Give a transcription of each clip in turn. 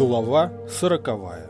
Глава 40.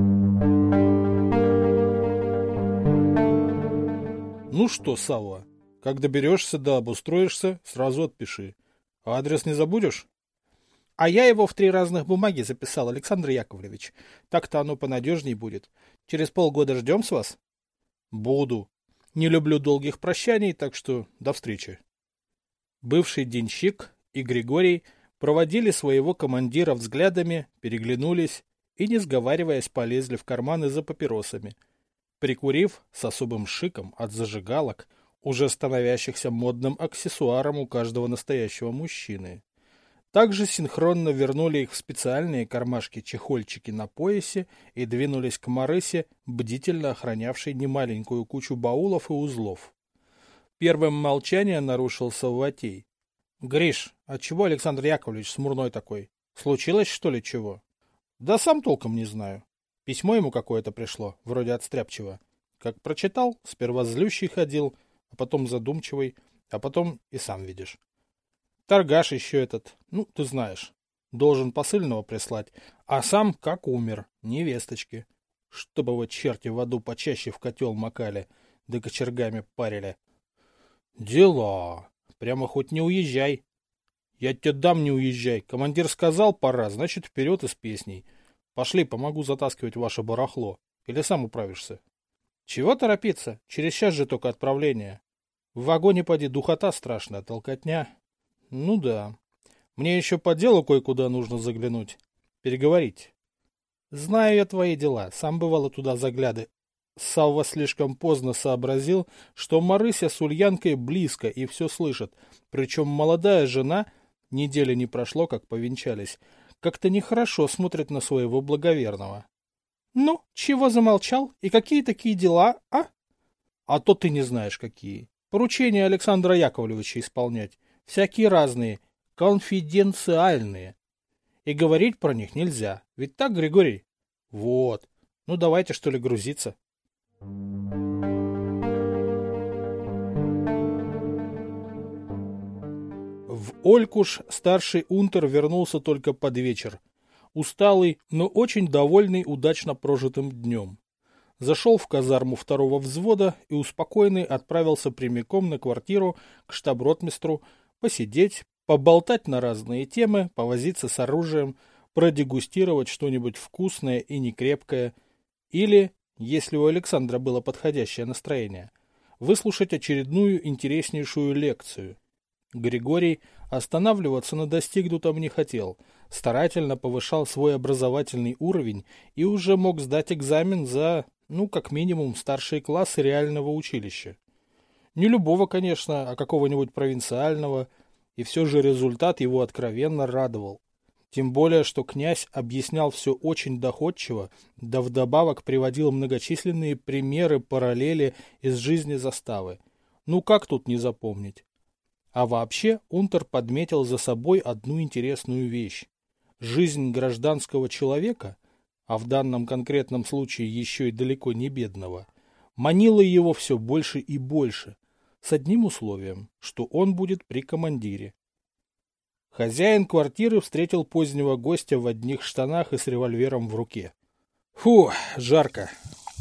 Ну что, Савва, как доберешься да обустроишься, сразу отпиши. А адрес не забудешь? А я его в 3 разных бумаги записал, Александр Яковлевич. Так-то оно понадежней будет. Через полгода ждем с вас? Буду. Не люблю долгих прощаний, так что до встречи. Бывший денщик и Григорий проводили своего командира взглядами, переглянулись и, не сговариваясь, полезли в карманы за папиросами. Прикурив с особым шиком от зажигалок, уже становящихся модным аксессуаром у каждого настоящего мужчины. Также синхронно вернули их в специальные кармашки-чехольчики на поясе и двинулись к Марысе, бдительно охранявшей немаленькую кучу баулов и узлов. Первым молчание нарушил Савватей. — Гриш, отчего Александр Яковлевич смурной такой? Случилось, что ли, чего? — Да сам толком не знаю. Письмо ему какое-то пришло, вроде от Стряпчего. Как прочитал, сперва злющий ходил, а потом задумчивый, а потом и сам видишь. Торгаш еще этот, ну, ты знаешь, должен посыльного прислать, а сам как умер, невесточки. Чтобы его черти в аду почаще в котел макали, да кочергами парили. Дела. Прямо хоть не уезжай. Я тебе дам, не уезжай. Командир сказал, пора, значит, вперед и с песней. Пошли, помогу затаскивать ваше барахло. Или сам управишься? Чего торопиться? Через час же только отправление. В вагоне, поди, духота страшная, толкотня. Ну да. Мне еще по делу кое-куда нужно заглянуть. Переговорить. Знаю я твои дела. Сам бывало туда загляды. Савва слишком поздно сообразил, что Марыся с Ульянкой близко и все слышит. Причем молодая жена, недели не прошло, как повенчались, как-то нехорошо смотрит на своего благоверного. — Ну, чего замолчал? И какие такие дела, а? — А то ты не знаешь, какие. Поручения Александра Яковлевича исполнять. Всякие разные, конфиденциальные. И говорить про них нельзя. Ведь так, Григорий? Вот. Ну, давайте, что ли, грузиться. В Олькуш старший унтер вернулся только под вечер. Усталый, но очень довольный удачно прожитым днем. Зашел в казарму 2-го взвода и успокоенный отправился прямиком на квартиру к штаб-ротмистру посидеть, поболтать на разные темы, повозиться с оружием, продегустировать что-нибудь вкусное и некрепкое или, если у Александра было подходящее настроение, выслушать очередную интереснейшую лекцию. Григорий останавливаться на достигнутом не хотел, старательно повышал свой образовательный уровень и уже мог сдать экзамен за, ну, как минимум, старшие классы реального училища. Не любого, конечно, а какого-нибудь провинциального, и все же результат его откровенно радовал. Тем более, что князь объяснял все очень доходчиво, да вдобавок приводил многочисленные примеры, параллели из жизни заставы. Ну как тут не запомнить? А вообще унтер подметил за собой одну интересную вещь. Жизнь гражданского человека, а в данном конкретном случае еще и далеко не бедного, манила его все больше и больше, с одним условием, что он будет при командире. Хозяин квартиры встретил позднего гостя в одних штанах и с револьвером в руке. Фу, жарко.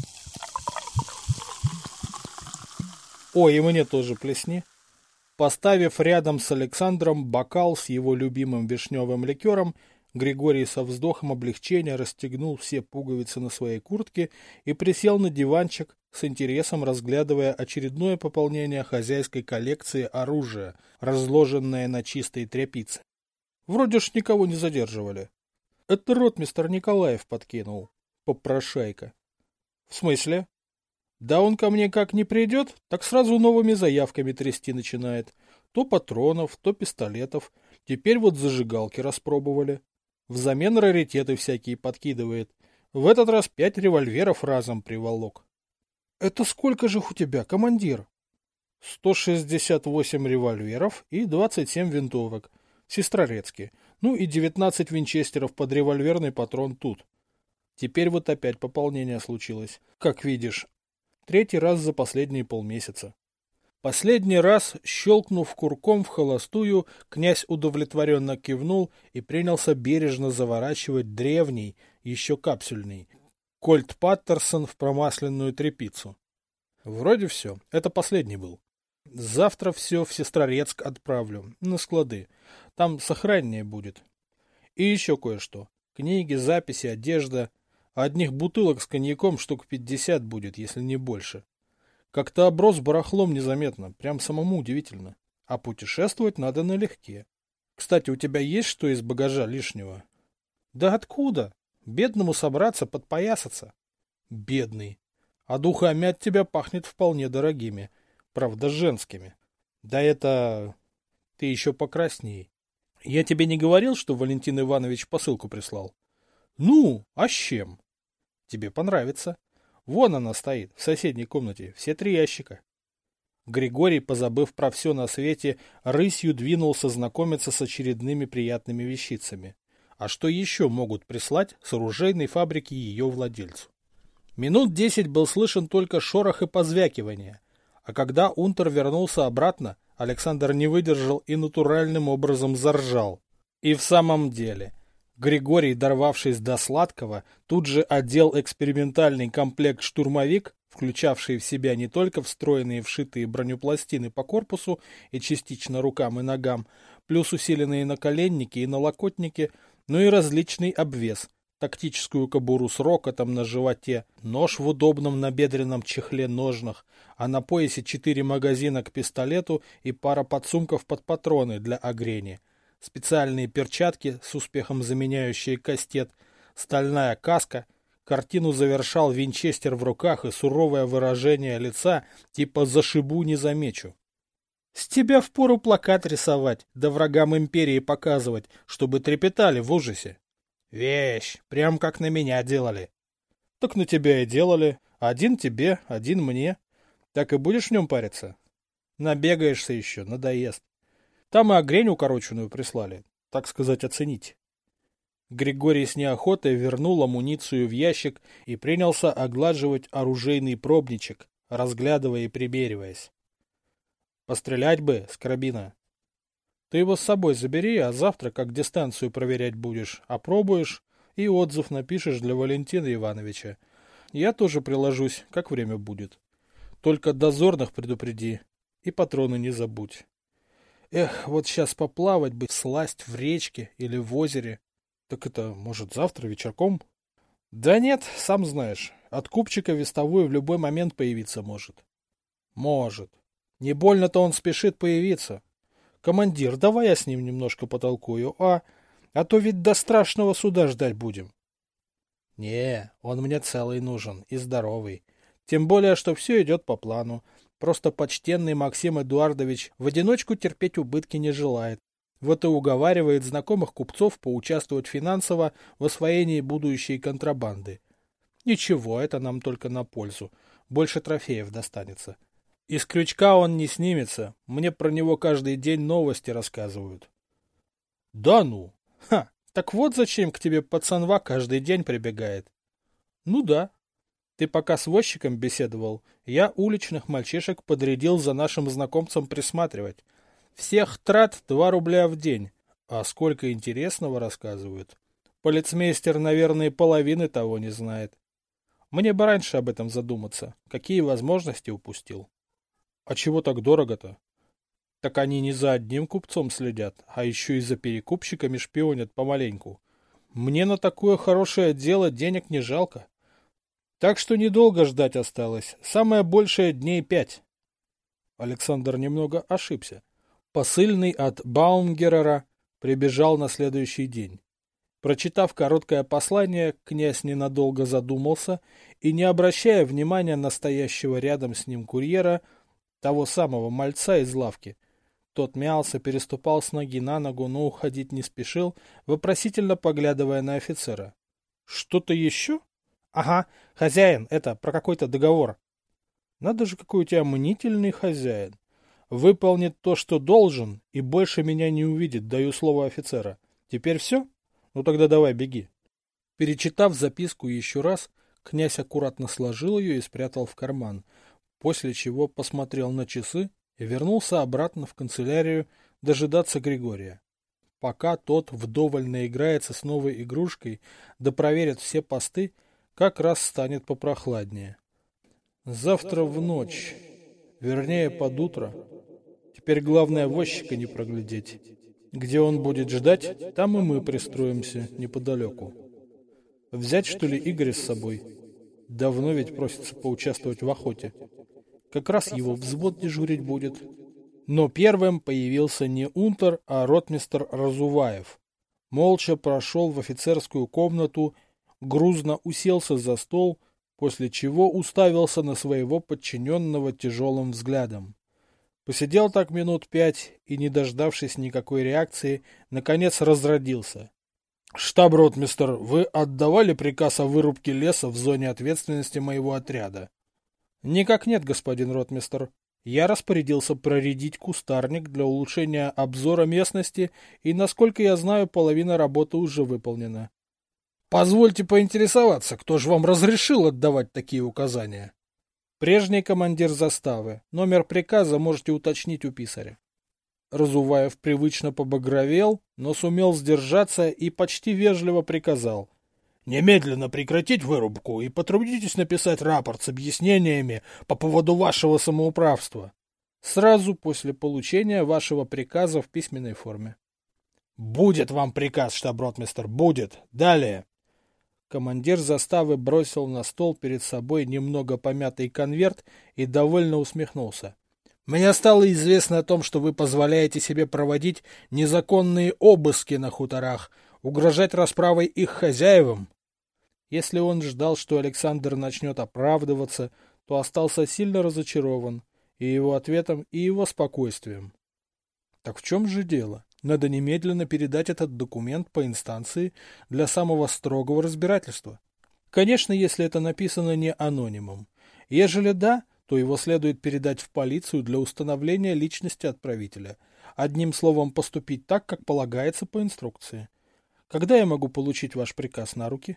Ой, и мне тоже плесни. Поставив рядом с Александром бокал с его любимым вишневым ликером, Григорий со вздохом облегчения расстегнул все пуговицы на своей куртке и присел на диванчик, с интересом разглядывая очередное пополнение хозяйской коллекции оружия, разложенное на чистой тряпице. Вроде ж никого не задерживали. Это ротмистр Николаев подкинул, попрошайка. В смысле? Да он ко мне как не придет, так сразу новыми заявками трясти начинает. То патронов, то пистолетов. Теперь вот зажигалки распробовали. Взамен раритеты всякие подкидывает. В этот раз 5 револьверов разом приволок. Это сколько же у тебя, командир? 168 револьверов и 27 винтовок. Сестрорецкие. Ну и 19 винчестеров под револьверный патрон тут. Теперь вот опять пополнение случилось. Как видишь, 3-й раз за последние полмесяца. Последний раз, щелкнув курком в холостую, князь удовлетворенно кивнул и принялся бережно заворачивать древний, еще капсюльный, Кольт Паттерсон в промасленную тряпицу. Вроде все. Это последний был. Завтра все в Сестрорецк отправлю, на склады. Там сохраннее будет. И еще кое-что. Книги, записи, одежда. Одних бутылок с коньяком штук 50 будет, если не больше. Как-то оброс барахлом незаметно, прям самому удивительно. А путешествовать надо налегке. Кстати, у тебя есть что из багажа лишнего? Да откуда? Бедному собраться, подпоясаться. Бедный. А духами от тебя пахнет вполне дорогими. Правда, женскими. Да это... Ты еще покрасней. Я тебе не говорил, что Валентин Иванович посылку прислал? Ну, а с чем? Тебе понравится. Вон она стоит, в соседней комнате, все 3 ящика. Григорий, позабыв про все на свете, рысью двинулся знакомиться с очередными приятными вещицами. А что еще могут прислать с оружейной фабрики ее владельцу? Минут 10 был слышен только шорох и позвякивание. А когда унтер вернулся обратно, Александр не выдержал и натуральным образом заржал. И в самом деле, Григорий, дорвавшись до сладкого, тут же одел экспериментальный комплект «Штурмовик», включавший в себя не только встроенные вшитые бронепластины по корпусу и частично рукам и ногам, плюс усиленные наколенники и налокотники, но и различный обвес, тактическую кобуру с рокотом на животе, нож в удобном набедренном чехле-ножнах, а на поясе 4 магазина к пистолету и пара подсумков под патроны для огрени, специальные перчатки, с успехом заменяющие кастет, стальная каска. Картину завершал винчестер в руках и суровое выражение лица, типа «зашибу, не замечу». С тебя впору плакат рисовать, да врагам империи показывать, чтобы трепетали в ужасе. Вещь, прям как на меня делали. Так на тебя и делали. Один тебе, один мне. Так и будешь в нем париться? Набегаешься еще, надоест. Там и огрень укороченную прислали, так сказать, оценить. Григорий с неохотой вернул амуницию в ящик и принялся оглаживать оружейный пробничек, разглядывая и примериваясь. Пострелять бы с карабина. Ты его с собой забери, а завтра, как дистанцию проверять будешь, опробуешь и отзыв напишешь для Валентина Ивановича. Я тоже приложусь, как время будет. Только дозорных предупреди и патроны не забудь. Эх, вот сейчас поплавать бы, сласть в речке или в озере. Так это, может, завтра вечерком? Да нет, сам знаешь, от купчика вестовой в любой момент появиться может. Может. Не больно-то он спешит появиться. Командир, давай я с ним немножко потолкую, а то ведь до страшного суда ждать будем. Не, он мне целый нужен и здоровый. Тем более, что все идет по плану. Просто почтенный Максим Эдуардович в одиночку терпеть убытки не желает. Вот и уговаривает знакомых купцов поучаствовать финансово в освоении будущей контрабанды. Ничего, это нам только на пользу. Больше трофеев достанется. Из крючка он не снимется. Мне про него каждый день новости рассказывают. Да ну? Ха! Так вот зачем к тебе пацанва каждый день прибегает. Ну да. Ты пока с возчиком беседовал, я уличных мальчишек подрядил за нашим знакомцем присматривать. Всех трат 2 рубля в день. А сколько интересного рассказывают. Полицмейстер, наверное, половины того не знает. Мне бы раньше об этом задуматься. Какие возможности упустил. А чего так дорого-то? Так они не за одним купцом следят, а еще и за перекупщиками шпионят помаленьку. Мне на такое хорошее дело денег не жалко. Так что недолго ждать осталось. Самое большее дней 5. Александр немного ошибся. Посыльный от Баумгерера прибежал на следующий день. Прочитав короткое послание, князь ненадолго задумался и, не обращая внимания на стоящего рядом с ним курьера, того самого мальца из лавки, тот мялся, переступал с ноги на ногу, но уходить не спешил, вопросительно поглядывая на офицера. — Что-то еще? — Ага, хозяин, это, про какой-то договор. — Надо же, какой у тебя мнительный хозяин. Выполнит то, что должен, и больше меня не увидит, даю слово офицера. Теперь все? Ну тогда давай, беги. Перечитав записку еще раз, князь аккуратно сложил ее и спрятал в карман, после чего посмотрел на часы и вернулся обратно в канцелярию дожидаться Григория. Пока тот вдоволь наиграется с новой игрушкой, да проверит все посты, как раз станет попрохладнее. Завтра в ночь, вернее под утро. Теперь главное возчика не проглядеть. Где он будет ждать, там и мы пристроимся неподалеку. Взять, что ли, Игоря с собой? Давно ведь просится поучаствовать в охоте. Как раз его взвод дежурить будет. Но первым появился не унтер, а ротмистр Разуваев. Молча прошел в офицерскую комнату, грузно уселся за стол, после чего уставился на своего подчиненного тяжелым взглядом. Посидел так минут 5 и, не дождавшись никакой реакции, наконец разродился. «Штаб-ротмистр, вы отдавали приказ о вырубке леса в зоне ответственности моего отряда?» «Никак нет, господин ротмистр. Я распорядился проредить кустарник для улучшения обзора местности, и, насколько я знаю, половина работы уже выполнена». «Позвольте поинтересоваться, кто же вам разрешил отдавать такие указания?» «Прежний командир заставы. Номер приказа можете уточнить у писаря». Разуваев привычно побагровел, но сумел сдержаться и почти вежливо приказал: «Немедленно прекратить вырубку и потрудитесь написать рапорт с объяснениями по поводу вашего самоуправства. Сразу после получения вашего приказа в письменной форме». «Будет вам приказ, штаб-ротмистр, будет. Далее». Командир заставы бросил на стол перед собой немного помятый конверт и довольно усмехнулся. «Мне стало известно о том, что вы позволяете себе проводить незаконные обыски на хуторах, угрожать расправой их хозяевам». Если он ждал, что Александр начнет оправдываться, то остался сильно разочарован и его ответом, и его спокойствием. Так в чем же дело? Надо немедленно передать этот документ по инстанции для самого строгого разбирательства. Конечно, если это написано не анонимом. Ежели да, то его следует передать в полицию для установления личности отправителя. Одним словом, поступить так, как полагается по инструкции. Когда я могу получить ваш приказ на руки?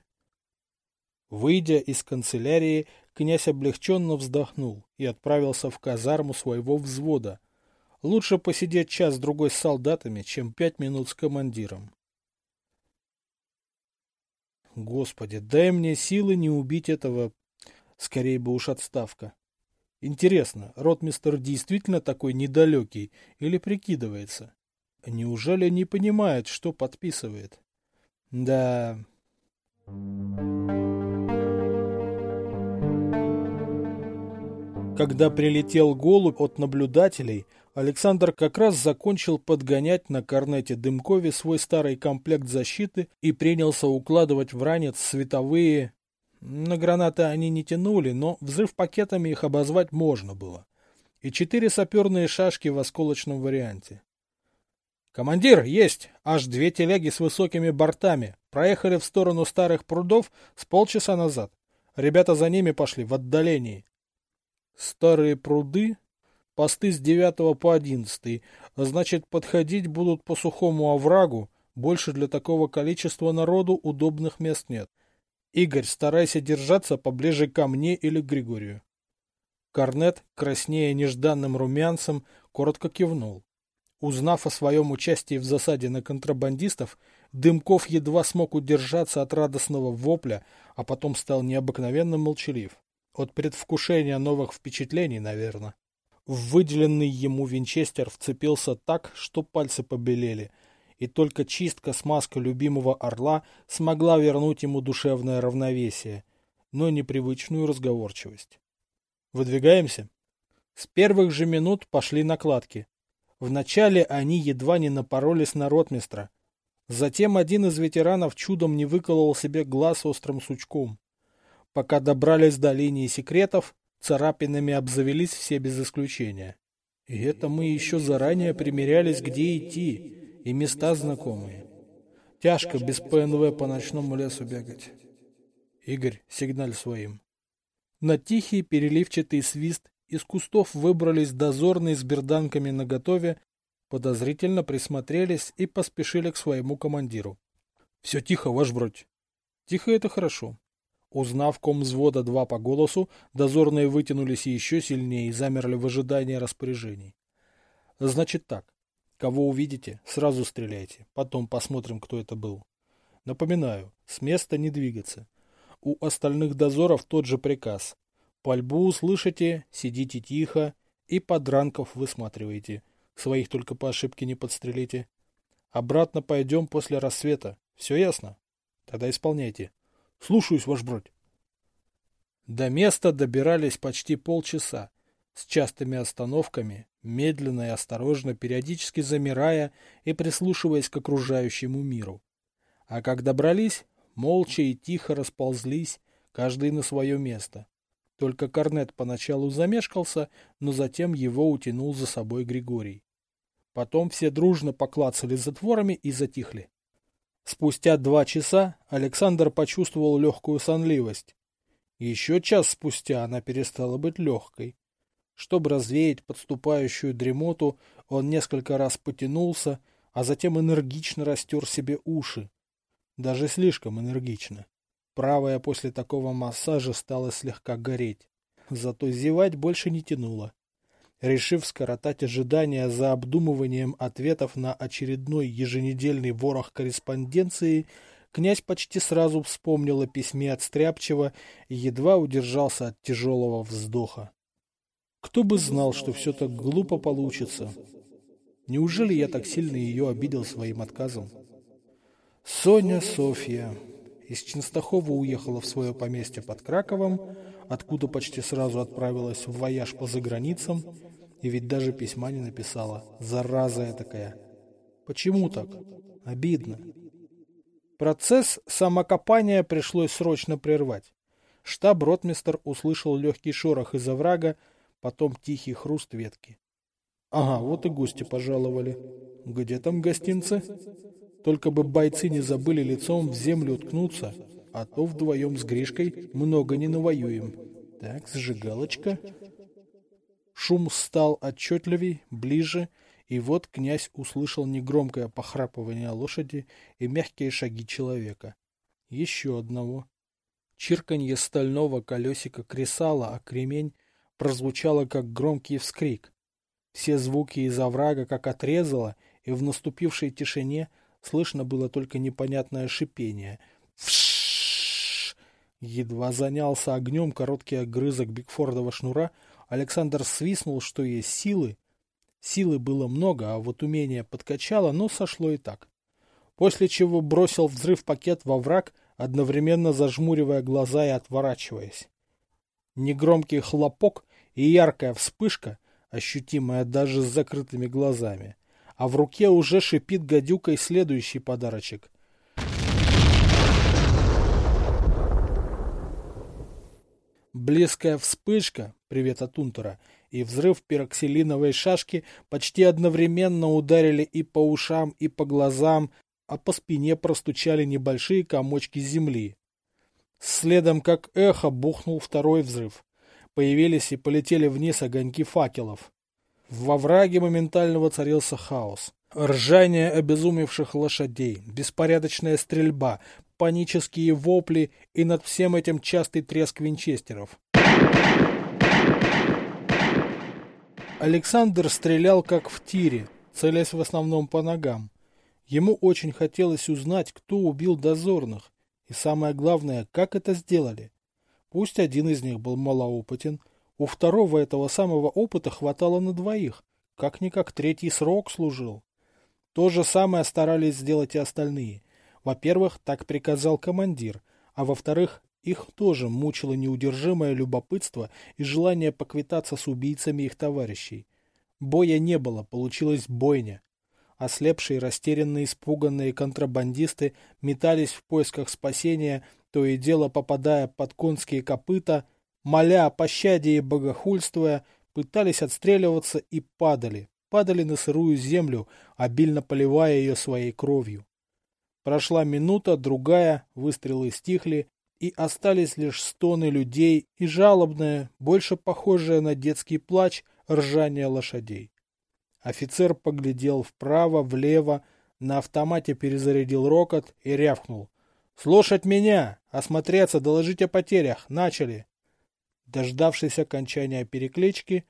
Выйдя из канцелярии, князь облегченно вздохнул и отправился в казарму своего взвода. Лучше посидеть час-другой с солдатами, чем 5 минут с командиром. Господи, дай мне силы не убить этого... Скорее бы уж отставка. Интересно, ротмистр действительно такой недалекий или прикидывается? Неужели не понимает, что подписывает? Да... Когда прилетел голубь от наблюдателей, Александр как раз закончил подгонять на корнете Дымкове свой старый комплект защиты и принялся укладывать в ранец световые... На гранаты они не тянули, но взрыв пакетами их обозвать можно было. И 4 саперные шашки в осколочном варианте. «Командир, есть! Аж 2 телеги с высокими бортами. Проехали в сторону старых прудов с полчаса назад. Ребята за ними пошли в отдалении». Старые пруды? Посты с 9 по 11, значит, подходить будут по сухому оврагу, больше для такого количества народу удобных мест нет. Игорь, старайся держаться поближе ко мне или к Григорию. Корнет, краснея нежданным румянцем, коротко кивнул. Узнав о своем участии в засаде на контрабандистов, Дымков едва смог удержаться от радостного вопля, а потом стал необыкновенно молчалив. От предвкушения новых впечатлений, наверное. В выделенный ему винчестер вцепился так, что пальцы побелели, и только чистка-смазка любимого орла смогла вернуть ему душевное равновесие, но непривычную разговорчивость. Выдвигаемся? С первых же минут пошли накладки. Вначале они едва не напоролись на ротмистра. Затем один из ветеранов чудом не выколол себе глаз острым сучком. Пока добрались до линии секретов, царапинами обзавелись все без исключения. И это мы еще заранее примерялись, где идти, и места знакомые. Тяжко без ПНВ по ночному лесу бегать. Игорь, сигналь своим. На тихий переливчатый свист из кустов выбрались дозорные с берданками наготове, подозрительно присмотрелись и поспешили к своему командиру. Все тихо, ваш бродь. Тихо — это хорошо. Узнав комвзвода 2 по голосу, дозорные вытянулись еще сильнее и замерли в ожидании распоряжений. Значит так. Кого увидите, сразу стреляйте. Потом посмотрим, кто это был. Напоминаю, с места не двигаться. У остальных дозоров тот же приказ. Пальбу услышите, сидите тихо и подранков высматривайте. Своих только по ошибке не подстрелите. Обратно пойдем после рассвета. Все ясно? Тогда исполняйте. Слушаюсь, ваш бродь. До места добирались почти полчаса, с частыми остановками, медленно и осторожно, периодически замирая и прислушиваясь к окружающему миру. А как добрались, молча и тихо расползлись, каждый на свое место. Только Корнет поначалу замешкался, но затем его утянул за собой Григорий. Потом все дружно поклацали затворами и затихли. Спустя 2 часа Александр почувствовал легкую сонливость. Еще час спустя она перестала быть легкой. Чтобы развеять подступающую дремоту, он несколько раз потянулся, а затем энергично растер себе уши. Даже слишком энергично. Правая после такого массажа стала слегка гореть. Зато зевать больше не тянуло. Решив скоротать ожидания за обдумыванием ответов на очередной еженедельный ворох корреспонденции, князь почти сразу вспомнил о письме от Стряпчего и едва удержался от тяжелого вздоха. Кто бы знал, что все так глупо получится. Неужели я так сильно ее обидел своим отказом? Софья из Ченстахова уехала в свое поместье под Краковом, откуда почти сразу отправилась в вояж по заграницам, и ведь даже письма не написала. Зараза этакая. Почему так? Обидно. Процесс самокопания пришлось срочно прервать. Штаб-ротмистр услышал легкий шорох из оврага, потом тихий хруст ветки. Ага, вот и гости пожаловали. Где там гостинцы? Только бы бойцы не забыли лицом в землю уткнуться, а то вдвоем с Гришкой много не навоюем. Так, зажигалочка. Шум стал отчетливей, ближе, и вот князь услышал негромкое похрапывание лошади и мягкие шаги человека. Еще одного. Чирканье стального колесика кресала о кремень прозвучало, как громкий вскрик. Все звуки из оврага как отрезало, и в наступившей тишине слышно было только непонятное шипение. Вшшш! Едва занялся огнем короткий огрызок Бигфордова шнура, Александр свистнул, что есть силы. Силы было много, а вот умение подкачало, но сошло и так. После чего бросил взрыв-пакет во враг, одновременно зажмуривая глаза и отворачиваясь. Негромкий хлопок и яркая вспышка, ощутимая даже с закрытыми глазами. А в руке уже шипит гадюкой следующий подарочек. Близкая вспышка, привет от Унтера, и взрыв пироксилиновой шашки почти одновременно ударили и по ушам, и по глазам, а по спине простучали небольшие комочки земли. Следом, как эхо, бухнул второй взрыв. Появились и полетели вниз огоньки факелов. Во враге моментально воцарился хаос. Ржание обезумевших лошадей, беспорядочная стрельба, панические вопли и над всем этим частый треск винчестеров. Александр стрелял как в тире, целясь в основном по ногам. Ему очень хотелось узнать, кто убил дозорных, и самое главное, как это сделали. Пусть один из них был малоопытен, у второго этого самого опыта хватало на двоих, как-никак третий срок служил. То же самое старались сделать и остальные. Во-первых, так приказал командир, а во-вторых, их тоже мучило неудержимое любопытство и желание поквитаться с убийцами их товарищей. Боя не было, получилась бойня. Ослепшие, растерянные, испуганные контрабандисты метались в поисках спасения, то и дело попадая под конские копыта, моля о пощаде и богохульствуя, пытались отстреливаться и падали на сырую землю, обильно поливая ее своей кровью. Прошла минута, другая, выстрелы стихли, и остались лишь стоны людей и жалобное, больше похожее на детский плач, ржание лошадей. Офицер поглядел вправо, влево, на автомате перезарядил рокот и рявкнул. «Слушать меня! Осмотреться, доложить о потерях! Начали!» Дождавшись окончания переклички,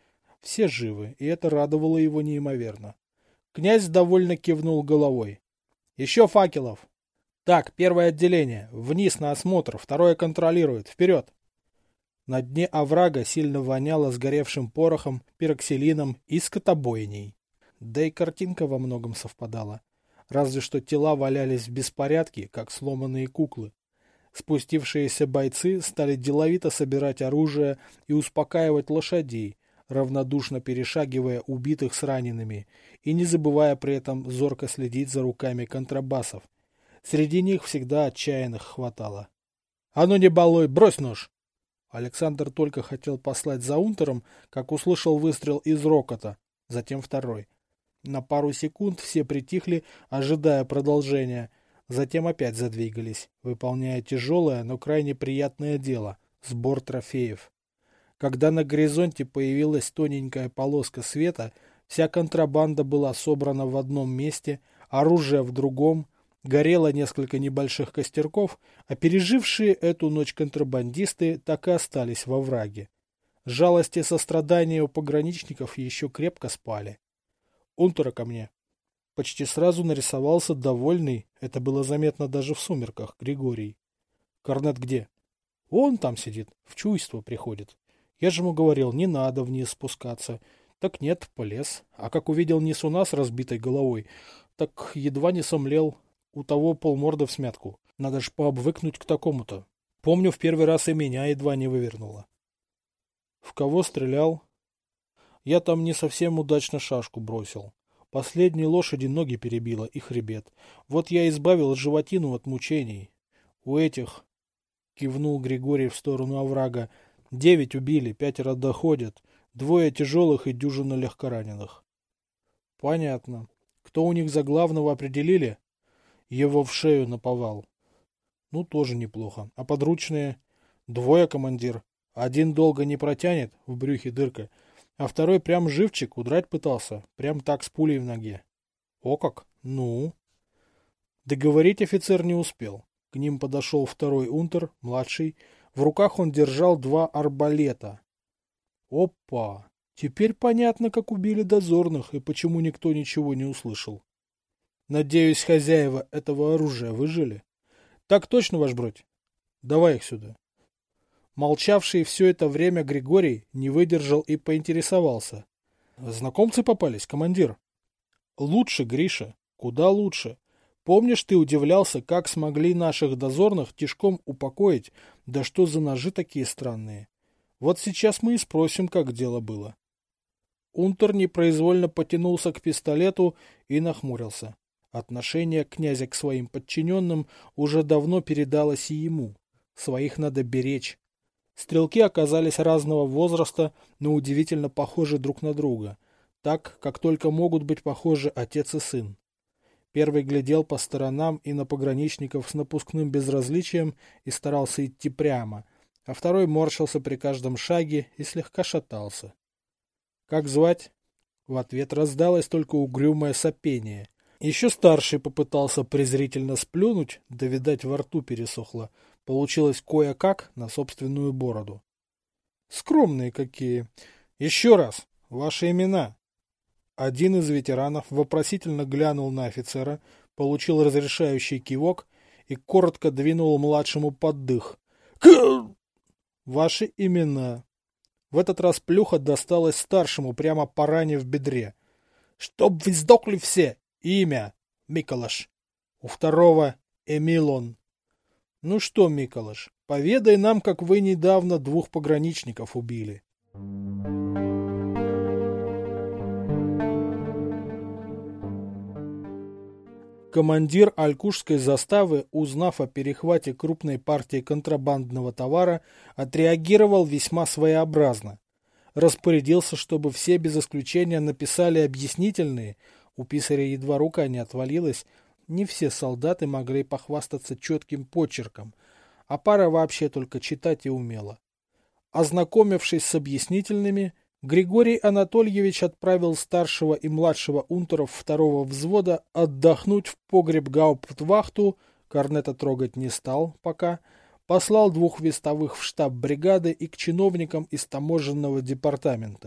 Все живы, и это радовало его неимоверно. Князь довольно кивнул головой. Еще факелов. Так, первое отделение. Вниз на осмотр, второе контролирует. Вперед. На дне оврага сильно воняло сгоревшим порохом, пироксилином и скотобойней. Да и картинка во многом совпадала. Разве что тела валялись в беспорядке, как сломанные куклы. Спустившиеся бойцы стали деловито собирать оружие и успокаивать лошадей, равнодушно перешагивая убитых с ранеными и не забывая при этом зорко следить за руками контрабасов. Среди них всегда отчаянных хватало. — А ну не балуй, брось нож! Александр только хотел послать за унтером, как услышал выстрел из рокота, затем второй. На пару секунд все притихли, ожидая продолжения, затем опять задвигались, выполняя тяжелое, но крайне приятное дело – сбор трофеев. Когда на горизонте появилась тоненькая полоска света, вся контрабанда была собрана в одном месте, оружие в другом, горело несколько небольших костерков, а пережившие эту ночь контрабандисты так и остались во враге. Жалость и сострадание у пограничников еще крепко спали. Унтера ко мне. Почти сразу нарисовался довольный, это было заметно даже в сумерках, Григорий. Корнет где? Он там сидит, в чувство приходит. Я же ему говорил, не надо вниз спускаться. Так нет, полез. А как увидел несуна с разбитой головой, так едва не сомлел. У того полморда в смятку. Надо ж пообвыкнуть к такому-то. Помню, в первый раз и меня едва не вывернуло. В кого стрелял? Я там не совсем удачно шашку бросил. Последней лошади ноги перебило и хребет. Вот я избавил животину от мучений. У этих, кивнул Григорий в сторону оврага, 9 убили, 5 доходят, 2 тяжелых и дюжина легкораненых. Понятно. Кто у них за главного определили? Его в шею наповал. Ну, тоже неплохо. А подручные? 2 командир. Один долго не протянет, в брюхе дырка, а второй прям живчик, удрать пытался, прям так с пулей в ноге. О как? Ну? Договорить офицер не успел. К ним подошел второй унтер, младший. В руках он держал 2 арбалета. Опа! Теперь понятно, как убили дозорных и почему никто ничего не услышал. Надеюсь, хозяева этого оружия выжили? Так точно, ваш бродь. Давай их сюда. Молчавший все это время Григорий не выдержал и поинтересовался. Знакомцы попались, командир? Лучше, Гриша, куда лучше. Помнишь, ты удивлялся, как смогли наших дозорных тишком упокоить? Да что за ножи такие странные? Вот сейчас мы и спросим, как дело было. Унтер непроизвольно потянулся к пистолету и нахмурился. Отношение князя к своим подчиненным уже давно передалось и ему. Своих надо беречь. Стрелки оказались разного возраста, но удивительно похожи друг на друга, так, как только могут быть похожи отец и сын. Первый глядел по сторонам и на пограничников с напускным безразличием и старался идти прямо, а второй морщился при каждом шаге и слегка шатался. «Как звать?» В ответ раздалось только угрюмое сопение. Еще старший попытался презрительно сплюнуть, да, видать, во рту пересохло. Получилось кое-как на собственную бороду. Скромные какие. Еще раз, ваши имена. Один из ветеранов вопросительно глянул на офицера, получил разрешающий кивок и коротко двинул младшему под дых. Ваши имена. В этот раз плюха досталась старшему прямо по ране в бедре. Чтоб вы сдохли все! Имя Миколаш. У второго Эмилон. Ну что, Миколаш, поведай нам, как вы недавно 2 пограничников убили. Командир алькушской заставы, узнав о перехвате крупной партии контрабандного товара, отреагировал весьма своеобразно. Распорядился, чтобы все без исключения написали объяснительные. У писаря едва рука не отвалилась. Не все солдаты могли похвастаться четким почерком, а пара вообще только читать и умела. Ознакомившись с объяснительными, Григорий Анатольевич отправил старшего и младшего унтеров 2-го взвода отдохнуть в погреб гауптвахту, корнета трогать не стал пока, послал 2 вестовых в штаб бригады и к чиновникам из таможенного департамента.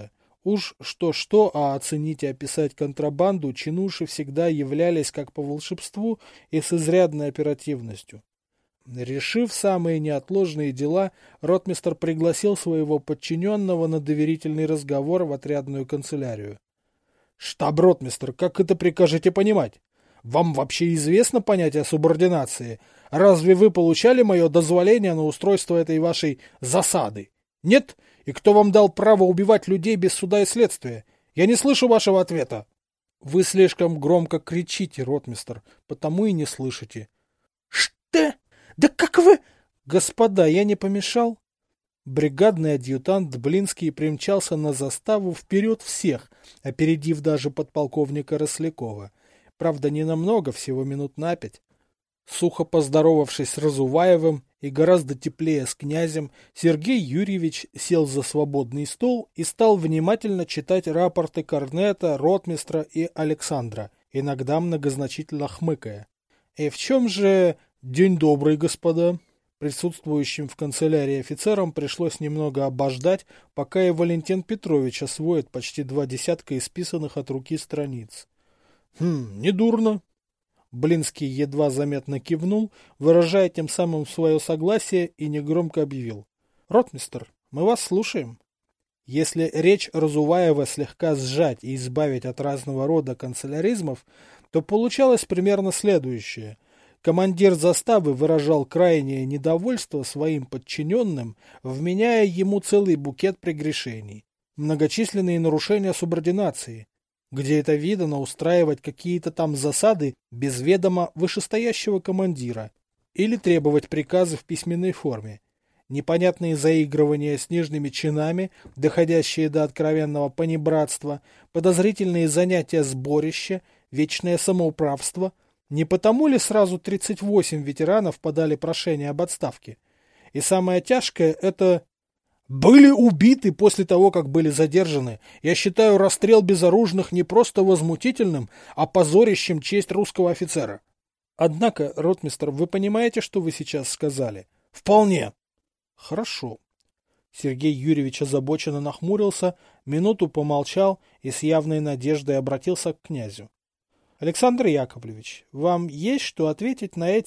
Уж что-что, а оценить и описать контрабанду чинуши всегда являлись как по волшебству и с изрядной оперативностью. Решив самые неотложные дела, ротмистр пригласил своего подчиненного на доверительный разговор в отрядную канцелярию. «Штаб-ротмистр, как это прикажете понимать? Вам вообще известно понятие субординации? Разве вы получали мое дозволение на устройство этой вашей засады? Нет? И кто вам дал право убивать людей без суда и следствия? Я не слышу вашего ответа». «Вы слишком громко кричите, ротмистр, потому и не слышите». «Что? Да как вы...» «Господа, я не помешал?» Бригадный адъютант Блинский примчался на заставу вперед всех, опередив даже подполковника Рослякова. Правда, не намного, всего минут на 5. Сухо поздоровавшись с Разуваевым и гораздо теплее с князем, Сергей Юрьевич сел за свободный стол и стал внимательно читать рапорты корнета, ротмистра и Александра, иногда многозначительно хмыкая. «И в чем же... День добрый, господа!» Присутствующим в канцелярии офицерам пришлось немного обождать, пока и Валентин Петрович освоит почти 2 десятка исписанных от руки страниц. Недурно. Блинский едва заметно кивнул, выражая тем самым свое согласие, и негромко объявил. «Ротмистр, мы вас слушаем». Если речь Разуваева слегка сжать и избавить от разного рода канцеляризмов, то получалось примерно следующее. Командир заставы выражал крайнее недовольство своим подчиненным, вменяя ему целый букет прегрешений. Многочисленные нарушения субординации. Где это видано устраивать какие-то там засады без ведома вышестоящего командира или требовать приказы в письменной форме. Непонятные заигрывания с нижними чинами, доходящие до откровенного понебратства, подозрительные занятия сборища, вечное самоуправство. Не потому ли сразу 38 ветеранов подали прошение об отставке? И самое тяжкое – это... Были убиты после того, как были задержаны. Я считаю расстрел безоружных не просто возмутительным, а позорящим честь русского офицера. Однако, ротмистр, вы понимаете, что вы сейчас сказали? Вполне. Хорошо. Сергей Юрьевич озабоченно нахмурился, минуту помолчал и с явной надеждой обратился к князю. Александр Яковлевич, вам есть что ответить на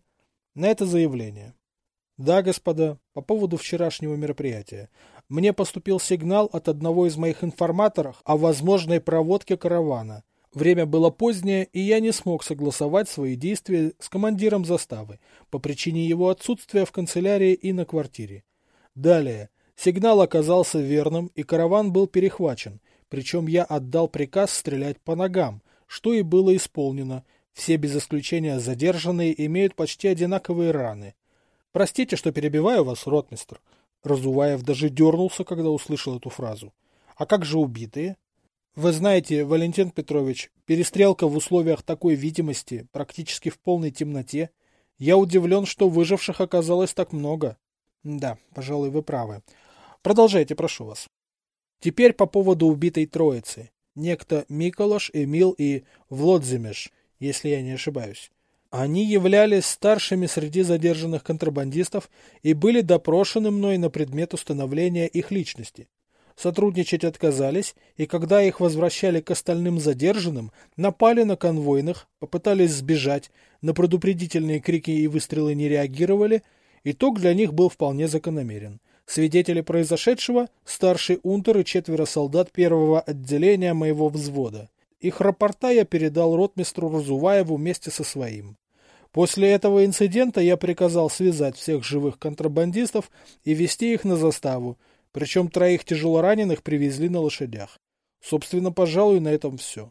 это заявление? Да, господа, по поводу вчерашнего мероприятия. Мне поступил сигнал от одного из моих информаторов о возможной проводке каравана. Время было позднее, и я не смог согласовать свои действия с командиром заставы по причине его отсутствия в канцелярии и на квартире. Далее. Сигнал оказался верным, и караван был перехвачен, причем я отдал приказ стрелять по ногам, что и было исполнено. Все без исключения задержанные имеют почти одинаковые раны. Простите, что перебиваю вас, ротмистр. Разуваев даже дернулся, когда услышал эту фразу. А как же убитые? Вы знаете, Валентин Петрович, перестрелка в условиях такой видимости, практически в полной темноте. Я удивлен, что выживших оказалось так много. Да, пожалуй, вы правы. Продолжайте, прошу вас. Теперь по поводу убитой троицы. Некто Миколаш, Эмил и Влодзимеш, если я не ошибаюсь. Они являлись старшими среди задержанных контрабандистов и были допрошены мной на предмет установления их личности. Сотрудничать отказались, и когда их возвращали к остальным задержанным, напали на конвойных, попытались сбежать, на предупредительные крики и выстрелы не реагировали, итог для них был вполне закономерен. Свидетели произошедшего – старший унтер и 4 солдат первого отделения моего взвода. Их рапорта я передал ротмистру Разуваеву вместе со своим. После этого инцидента я приказал связать всех живых контрабандистов и везти их на заставу, причем 3 тяжелораненых привезли на лошадях. Собственно, пожалуй, на этом все.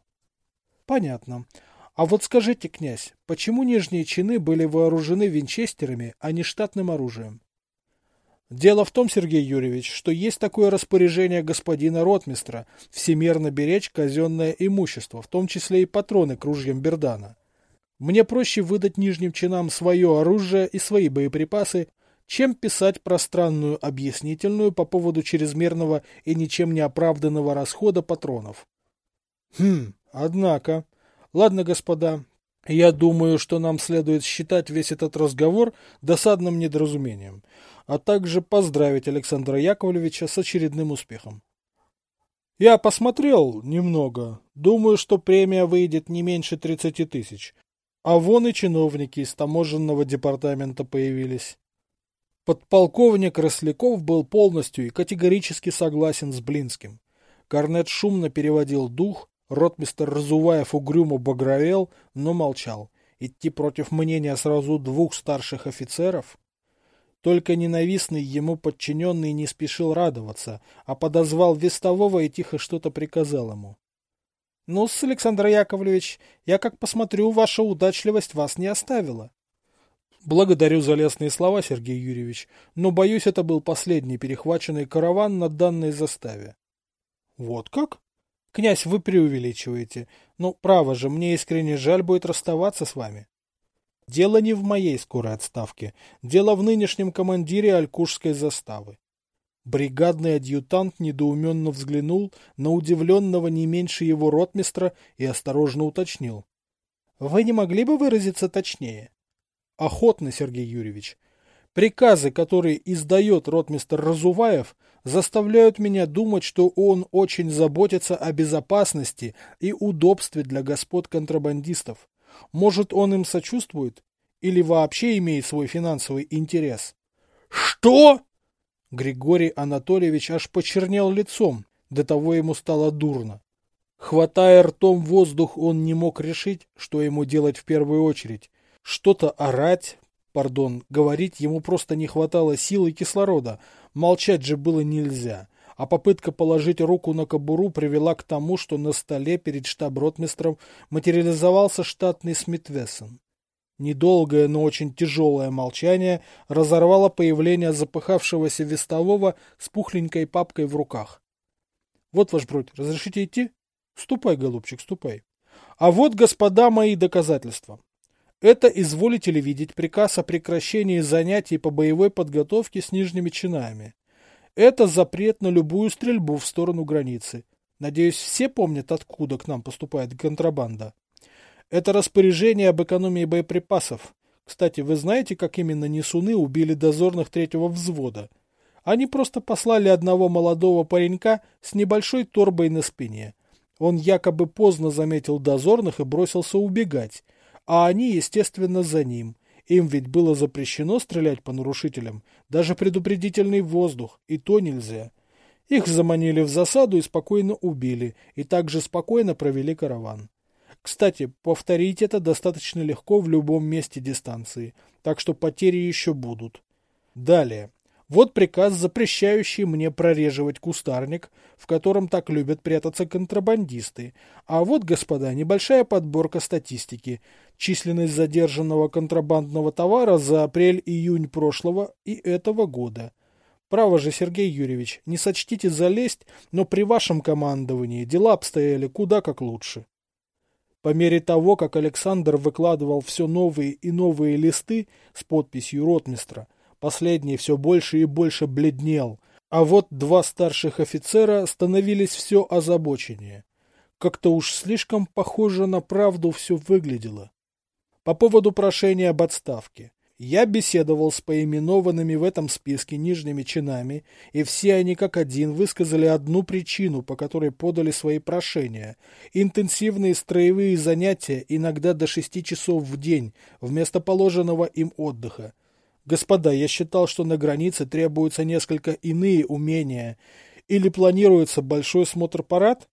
Понятно. А вот скажите, князь, почему нижние чины были вооружены винчестерами, а не штатным оружием? Дело в том, Сергей Юрьевич, что есть такое распоряжение господина ротмистра всемерно беречь казенное имущество, в том числе и патроны к ружьям Бердана. Мне проще выдать нижним чинам свое оружие и свои боеприпасы, чем писать пространную объяснительную по поводу чрезмерного и ничем не оправданного расхода патронов. Однако. Ладно, господа, я думаю, что нам следует считать весь этот разговор досадным недоразумением, а также поздравить Александра Яковлевича с очередным успехом. Я посмотрел немного. Думаю, что премия выйдет не меньше 30 тысяч. А вон и чиновники из таможенного департамента появились. Подполковник Росляков был полностью и категорически согласен с Блинским. Корнет шумно переводил дух, ротмистр Разуваев угрюмо багровел, но молчал. Идти против мнения сразу двух старших офицеров? Только ненавистный ему подчиненный не спешил радоваться, а подозвал вестового и тихо что-то приказал ему. — Ну-с, Александр Яковлевич, я как посмотрю, ваша удачливость вас не оставила. — Благодарю за лестные слова, Сергей Юрьевич, но, боюсь, это был последний перехваченный караван на данной заставе. — Вот как? Князь, вы преувеличиваете. Ну, право же, мне искренне жаль будет расставаться с вами. Дело не в моей скорой отставке. Дело в нынешнем командире Алькушской заставы. Бригадный адъютант недоуменно взглянул на удивленного не меньше его ротмистра и осторожно уточнил. — Вы не могли бы выразиться точнее? — Охотно, Сергей Юрьевич. Приказы, которые издает ротмистр Разуваев, заставляют меня думать, что он очень заботится о безопасности и удобстве для господ контрабандистов. Может, он им сочувствует? Или вообще имеет свой финансовый интерес? — Что? Григорий Анатольевич аж почернел лицом, до того ему стало дурно. Хватая ртом воздух, он не мог решить, что ему делать в первую очередь. Что-то орать, говорить ему просто не хватало сил и кислорода, молчать же было нельзя. А попытка положить руку на кобуру привела к тому, что на столе перед штаб-ротмистром материализовался штатный Смит-Вессон. Недолгое, но очень тяжелое молчание разорвало появление запыхавшегося вестового с пухленькой папкой в руках. — Вот, ваш бродь, разрешите идти? — Ступай, голубчик, ступай. — А вот, господа, мои доказательства. Это, изволите ли видеть, приказ о прекращении занятий по боевой подготовке с нижними чинами. Это запрет на любую стрельбу в сторону границы. Надеюсь, все помнят, откуда к нам поступает контрабанда. Это распоряжение об экономии боеприпасов. Кстати, вы знаете, как именно несуны убили дозорных третьего взвода? Они просто послали одного молодого паренька с небольшой торбой на спине. Он якобы поздно заметил дозорных и бросился убегать. А они, естественно, за ним. Им ведь было запрещено стрелять по нарушителям. Даже предупредительный воздух, и то нельзя. Их заманили в засаду и спокойно убили, и также спокойно провели караван. Кстати, повторить это достаточно легко в любом месте дистанции, так что потери еще будут. Далее. Вот приказ, запрещающий мне прореживать кустарник, в котором так любят прятаться контрабандисты. А вот, господа, небольшая подборка статистики. Численность задержанного контрабандного товара за апрель-июнь прошлого и этого года. Право же, Сергей Юрьевич, не сочтите за лесть, но при вашем командовании дела обстояли куда как лучше. По мере того, как Александр выкладывал все новые и новые листы с подписью ротмистра, последний все больше и больше бледнел, а вот два старших офицера становились все озабоченнее. Как-то уж слишком похоже на правду все выглядело. По поводу прошения об отставке. Я беседовал с поименованными в этом списке нижними чинами, и все они как один высказали одну причину, по которой подали свои прошения. Интенсивные строевые занятия, иногда до 6 часов в день, вместо положенного им отдыха. Господа, я считал, что на границе требуются несколько иные умения. Или планируется большой смотр-парад?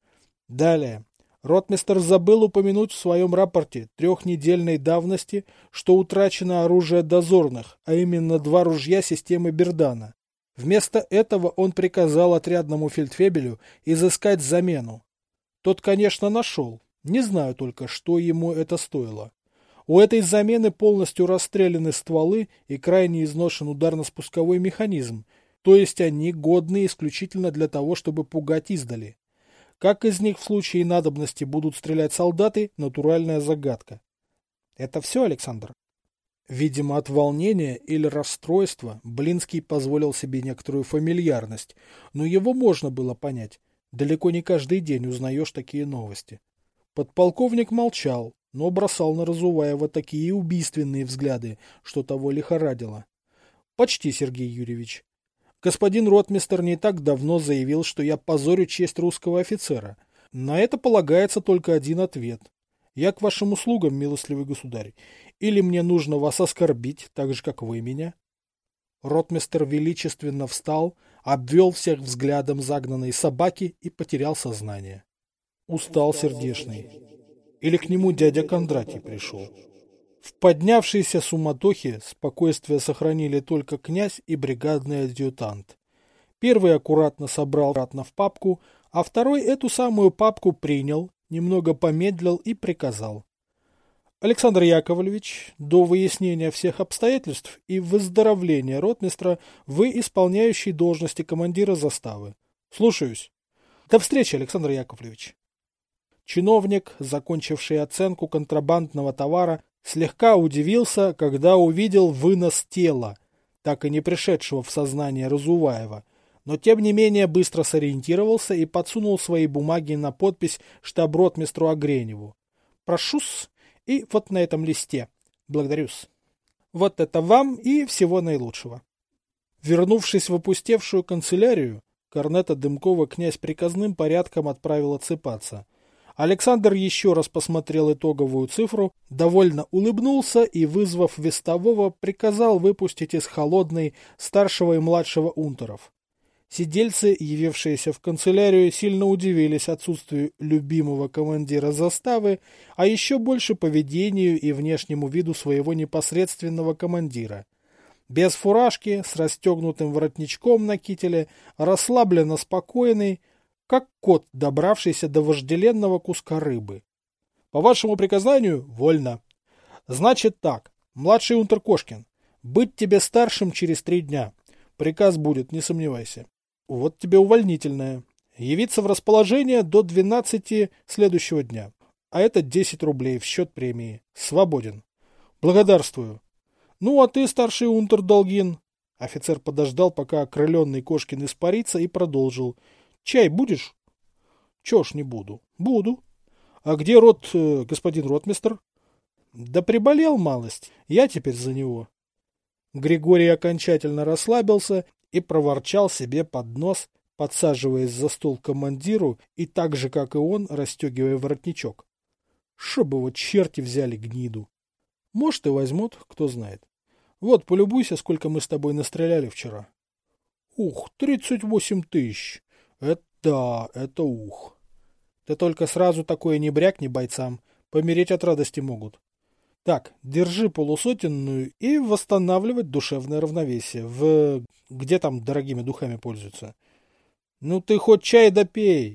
Далее. Ротмистр забыл упомянуть в своем рапорте 3-недельной давности, что утрачено оружие дозорных, а именно 2 ружья системы Бердана. Вместо этого он приказал отрядному фельдфебелю изыскать замену. Тот, конечно, нашел. Не знаю только, что ему это стоило. У этой замены полностью расстреляны стволы и крайне изношен ударно-спусковой механизм, то есть они годны исключительно для того, чтобы пугать издали. Как из них в случае надобности будут стрелять солдаты – натуральная загадка. Это все, Александр? Видимо, от волнения или расстройства Блинский позволил себе некоторую фамильярность, но его можно было понять. Далеко не каждый день узнаешь такие новости. Подполковник молчал, но бросал на Разуваева такие убийственные взгляды, что того лихорадило. Почти, Сергей Юрьевич. Господин ротмистр не так давно заявил, что я позорю честь русского офицера. На это полагается только один ответ. Я к вашим услугам, милостливый государь. Или мне нужно вас оскорбить, так же, как вы меня? Ротмистр величественно встал, обвел всех взглядом загнанной собаки и потерял сознание. Устал сердешный. Или к нему дядя Кондратий пришел. В поднявшейся суматохе спокойствие сохранили только князь и бригадный адъютант. Первый аккуратно собрал обратно в папку, а второй эту самую папку принял, немного помедлил и приказал. Александр Яковлевич, до выяснения всех обстоятельств и выздоровления ротмистра вы исполняющий должности командира заставы. Слушаюсь. До встречи, Александр Яковлевич. Чиновник, закончивший оценку контрабандного товара, слегка удивился, когда увидел вынос тела, так и не пришедшего в сознание Разуваева, но тем не менее быстро сориентировался и подсунул свои бумаги на подпись штаб-ротмистру Огреневу. Прошу-с, и вот на этом листе. Благодарю-с. Вот это вам и всего наилучшего. Вернувшись в опустевшую канцелярию, корнета Дымкова князь приказным порядком отправил отсыпаться. Александр еще раз посмотрел итоговую цифру, довольно улыбнулся и, вызвав вестового, приказал выпустить из холодной старшего и младшего унтеров. Сидельцы, явившиеся в канцелярию, сильно удивились отсутствию любимого командира заставы, а еще больше поведению и внешнему виду своего непосредственного командира. Без фуражки, с расстегнутым воротничком на кителе, расслабленно спокойный, как кот, добравшийся до вожделенного куска рыбы. По вашему приказанию, вольно. Значит так, младший унтер Кошкин, быть тебе старшим через 3 дня. Приказ будет, не сомневайся. Вот тебе увольнительное. Явиться в расположение до 12 следующего дня. А это 10 рублей в счет премии. Свободен. Благодарствую. Ну, а ты, старший унтер Долгин? Офицер подождал, пока окрыленный Кошкин испарится, и продолжил. Чай будешь? Чё ж не буду. Буду. А где господин ротмистр? Да приболел малость. Я теперь за него. Григорий окончательно расслабился и проворчал себе под нос, подсаживаясь за стол к командиру и так же, как и он, расстегивая воротничок. Чтоб его черти взяли гниду. Может, и возьмут, кто знает. Вот, полюбуйся, сколько мы с тобой настреляли вчера. Ух, 38 тысяч. Это ух. Ты только сразу такое не брякни бойцам, помереть от радости могут. Так, держи полусотенную и восстанавливать душевное равновесие. Где там дорогими духами пользуются? Ну ты хоть чай допей.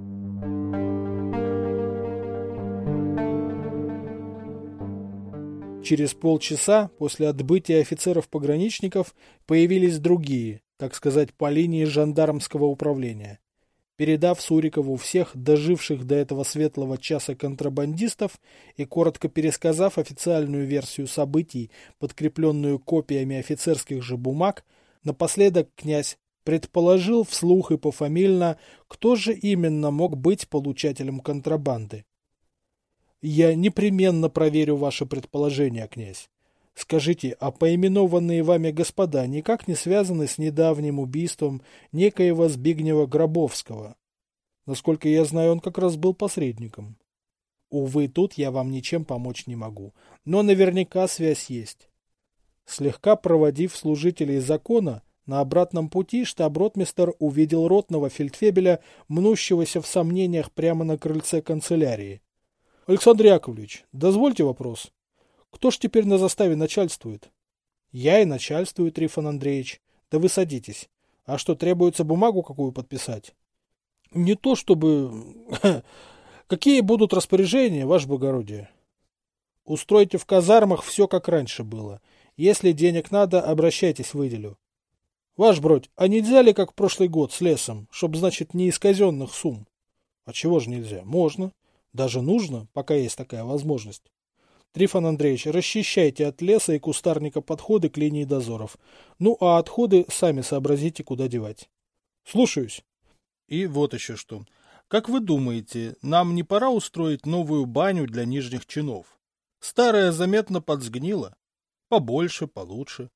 Через полчаса после отбытия офицеров-пограничников появились другие, так сказать, по линии жандармского управления. Передав Сурикову всех доживших до этого светлого часа контрабандистов и коротко пересказав официальную версию событий, подкрепленную копиями офицерских же бумаг, напоследок князь предположил вслух и пофамильно, кто же именно мог быть получателем контрабанды. «Я непременно проверю ваше предположение, князь. Скажите, а поименованные вами господа никак не связаны с недавним убийством некоего Збигнева Гробовского? Насколько я знаю, он как раз был посредником. Увы, тут я вам ничем помочь не могу, но наверняка связь есть». Слегка проводив служителей закона, на обратном пути штаб-ротмистр увидел ротного фельдфебеля, мнущегося в сомнениях прямо на крыльце канцелярии. Александр Яковлевич, дозвольте вопрос. Кто ж теперь на заставе начальствует? Я и начальствую, Трифон Андреевич. Да вы садитесь. А что, требуется бумагу какую подписать? Не то чтобы... Какие будут распоряжения, ваше благородие? Устройте в казармах все, как раньше было. Если денег надо, обращайтесь, выделю. Ваш бродь, а нельзя ли, как в прошлый год, с лесом, чтоб, значит, не из казенных сумм? А чего же нельзя? Можно. Даже нужно, пока есть такая возможность. Трифон Андреевич, расчищайте от леса и кустарника подходы к линии дозоров. Ну, а отходы сами сообразите, куда девать. Слушаюсь. И вот еще что. Как вы думаете, нам не пора устроить новую баню для нижних чинов? Старая заметно подсгнила. Побольше, получше.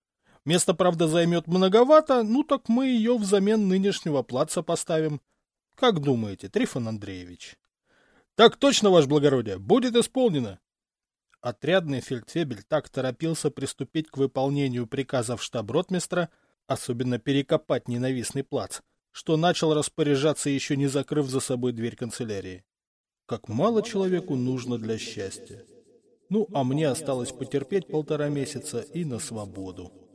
Место, правда, займет многовато, ну так мы ее взамен нынешнего плаца поставим. Как думаете, Трифон Андреевич? Так точно, ваше благородие, будет исполнено. Отрядный фельдфебель так торопился приступить к выполнению приказов штаб-ротмистра, особенно перекопать ненавистный плац, что начал распоряжаться, еще не закрыв за собой дверь канцелярии. Как мало человеку нужно для счастья. Ну, а мне осталось потерпеть 1,5 месяца и на свободу.